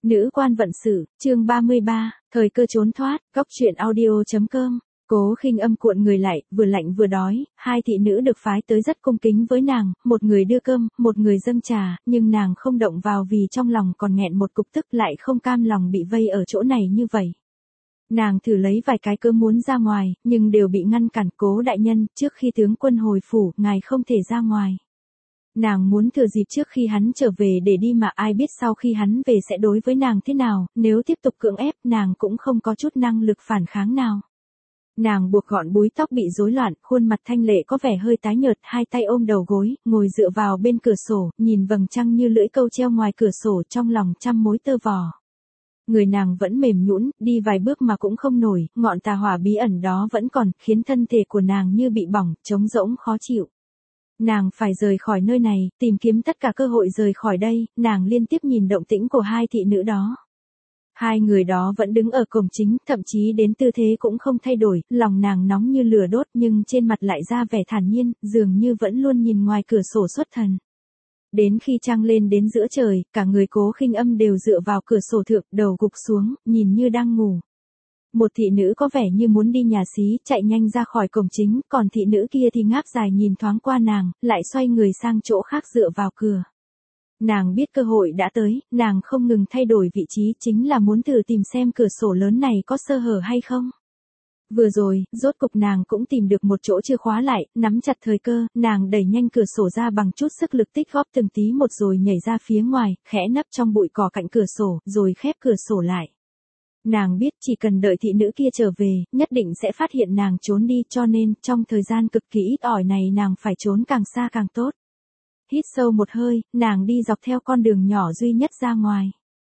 Nữ quan vận sự, chương 33, thời cơ trốn thoát, góc truyện audio.com. Cố Khinh Âm cuộn người lại, vừa lạnh vừa đói, hai thị nữ được phái tới rất cung kính với nàng, một người đưa cơm, một người dâng trà, nhưng nàng không động vào vì trong lòng còn nghẹn một cục tức, lại không cam lòng bị vây ở chỗ này như vậy. Nàng thử lấy vài cái cớ muốn ra ngoài, nhưng đều bị ngăn cản. Cố đại nhân, trước khi tướng quân hồi phủ, ngài không thể ra ngoài. Nàng muốn thừa dịp trước khi hắn trở về để đi, mà ai biết sau khi hắn về sẽ đối với nàng thế nào, nếu tiếp tục cưỡng ép nàng cũng không có chút năng lực phản kháng nào. Nàng buộc gọn búi tóc bị rối loạn, khuôn mặt thanh lệ có vẻ hơi tái nhợt, hai tay ôm đầu gối, ngồi dựa vào bên cửa sổ, nhìn vầng trăng như lưỡi câu treo ngoài cửa sổ, trong lòng trăm mối tơ vò. Người nàng vẫn mềm nhũn, đi vài bước mà cũng không nổi, ngọn tà hỏa bí ẩn đó vẫn còn, khiến thân thể của nàng như bị bỏng, trống rỗng khó chịu. Nàng phải rời khỏi nơi này, tìm kiếm tất cả cơ hội rời khỏi đây. Nàng liên tiếp nhìn động tĩnh của hai thị nữ đó. Hai người đó vẫn đứng ở cổng chính, thậm chí đến tư thế cũng không thay đổi, lòng nàng nóng như lửa đốt nhưng trên mặt lại ra vẻ thản nhiên, dường như vẫn luôn nhìn ngoài cửa sổ xuất thần. Đến khi trăng lên đến giữa trời, cả người Cố Khinh Âm đều dựa vào cửa sổ thượng, đầu gục xuống, nhìn như đang ngủ. Một thị nữ có vẻ như muốn đi nhà xí, chạy nhanh ra khỏi cổng chính, còn thị nữ kia thì ngáp dài nhìn thoáng qua nàng, lại xoay người sang chỗ khác dựa vào cửa. Nàng biết cơ hội đã tới, nàng không ngừng thay đổi vị trí, chính là muốn thử tìm xem cửa sổ lớn này có sơ hở hay không. Vừa rồi, rốt cục nàng cũng tìm được một chỗ chưa khóa lại, nắm chặt thời cơ, nàng đẩy nhanh cửa sổ ra bằng chút sức lực, tích góp từng tí một rồi nhảy ra phía ngoài, khẽ nấp trong bụi cỏ cạnh cửa sổ, rồi khép cửa sổ lại. Nàng biết chỉ cần đợi thị nữ kia trở về, nhất định sẽ phát hiện nàng trốn đi, cho nên, trong thời gian cực kỳ ít ỏi này nàng phải trốn càng xa càng tốt. Hít sâu một hơi, nàng đi dọc theo con đường nhỏ duy nhất ra ngoài.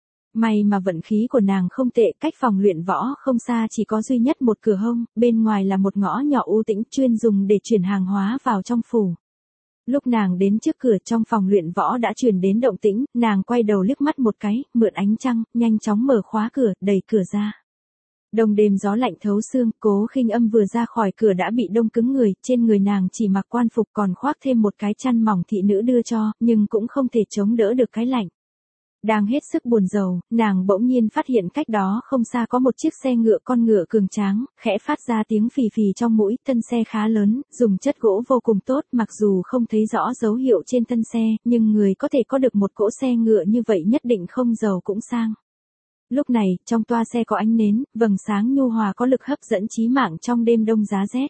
May mà vận khí của nàng không tệ, cách phòng luyện võ không xa chỉ có duy nhất một cửa hông, bên ngoài là một ngõ nhỏ u tĩnh chuyên dùng để chuyển hàng hóa vào trong phủ. Lúc nàng đến trước cửa, trong phòng luyện võ đã truyền đến động tĩnh, nàng quay đầu liếc mắt một cái, mượn ánh trăng, nhanh chóng mở khóa cửa, đẩy cửa ra. Đông đêm gió lạnh thấu xương, Cố Khinh Âm vừa ra khỏi cửa đã bị đông cứng người, trên người nàng chỉ mặc quan phục còn khoác thêm một cái chăn mỏng thị nữ đưa cho, nhưng cũng không thể chống đỡ được cái lạnh. Đang hết sức buồn rầu, nàng bỗng nhiên phát hiện cách đó không xa có một chiếc xe ngựa, con ngựa cường tráng, khẽ phát ra tiếng phì phì trong mũi, thân xe khá lớn, dùng chất gỗ vô cùng tốt, mặc dù không thấy rõ dấu hiệu trên thân xe, nhưng người có thể có được một cỗ xe ngựa như vậy nhất định không giàu cũng sang. Lúc này, trong toa xe có ánh nến, vầng sáng nhu hòa có lực hấp dẫn chí mạng trong đêm đông giá rét.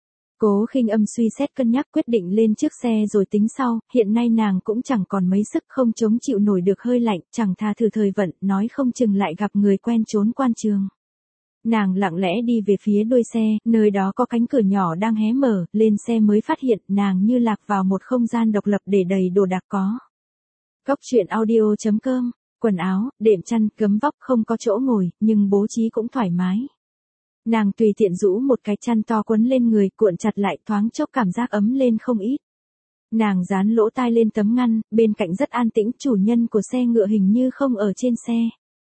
Cố Khinh Âm suy xét cân nhắc quyết định lên trước xe rồi tính sau, hiện nay nàng cũng chẳng còn mấy sức, không chống chịu nổi được hơi lạnh, chẳng thà thử thời vận, nói không chừng lại gặp người quen trốn quan trường. Nàng lặng lẽ đi về phía đuôi xe, nơi đó có cánh cửa nhỏ đang hé mở, lên xe mới phát hiện nàng như lạc vào một không gian độc lập để đầy đồ đạc có. Góc truyện audio.com. Quần áo, đệm chăn, gấm vóc không có chỗ ngồi, nhưng bố trí cũng thoải mái. Nàng tùy tiện rũ một cái chăn to quấn lên người, cuộn chặt lại, thoáng chốc cảm giác ấm lên không ít. Nàng dán lỗ tai lên tấm ngăn, bên cạnh rất an tĩnh, chủ nhân của xe ngựa hình như không ở trên xe.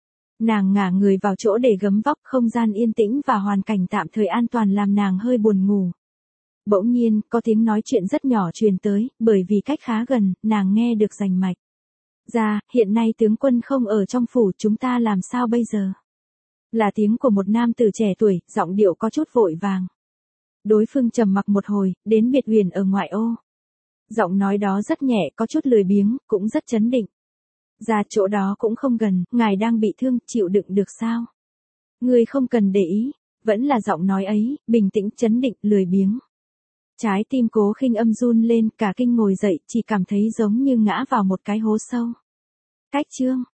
Nàng ngả người vào chỗ để gấm vóc, không gian yên tĩnh và hoàn cảnh tạm thời an toàn làm nàng hơi buồn ngủ. Bỗng nhiên, có tiếng nói chuyện rất nhỏ truyền tới, bởi vì cách khá gần, nàng nghe được rành mạch. Hiện nay tướng quân không ở trong phủ, chúng ta làm sao bây giờ? Là tiếng của một nam tử trẻ tuổi, giọng điệu có chút vội vàng. Đối phương trầm mặc một hồi, đến biệt huyền ở ngoại ô. Giọng nói đó rất nhẹ, có chút lười biếng, cũng rất chấn định. Ra chỗ đó cũng không gần, ngài đang bị thương, chịu đựng được sao? Ngươi không cần để ý, vẫn là giọng nói ấy, bình tĩnh, chấn định, lười biếng. Trái tim Cố Khinh Âm run lên, cả kinh ngồi dậy, chỉ cảm thấy giống như ngã vào một cái hố sâu. Cách chương.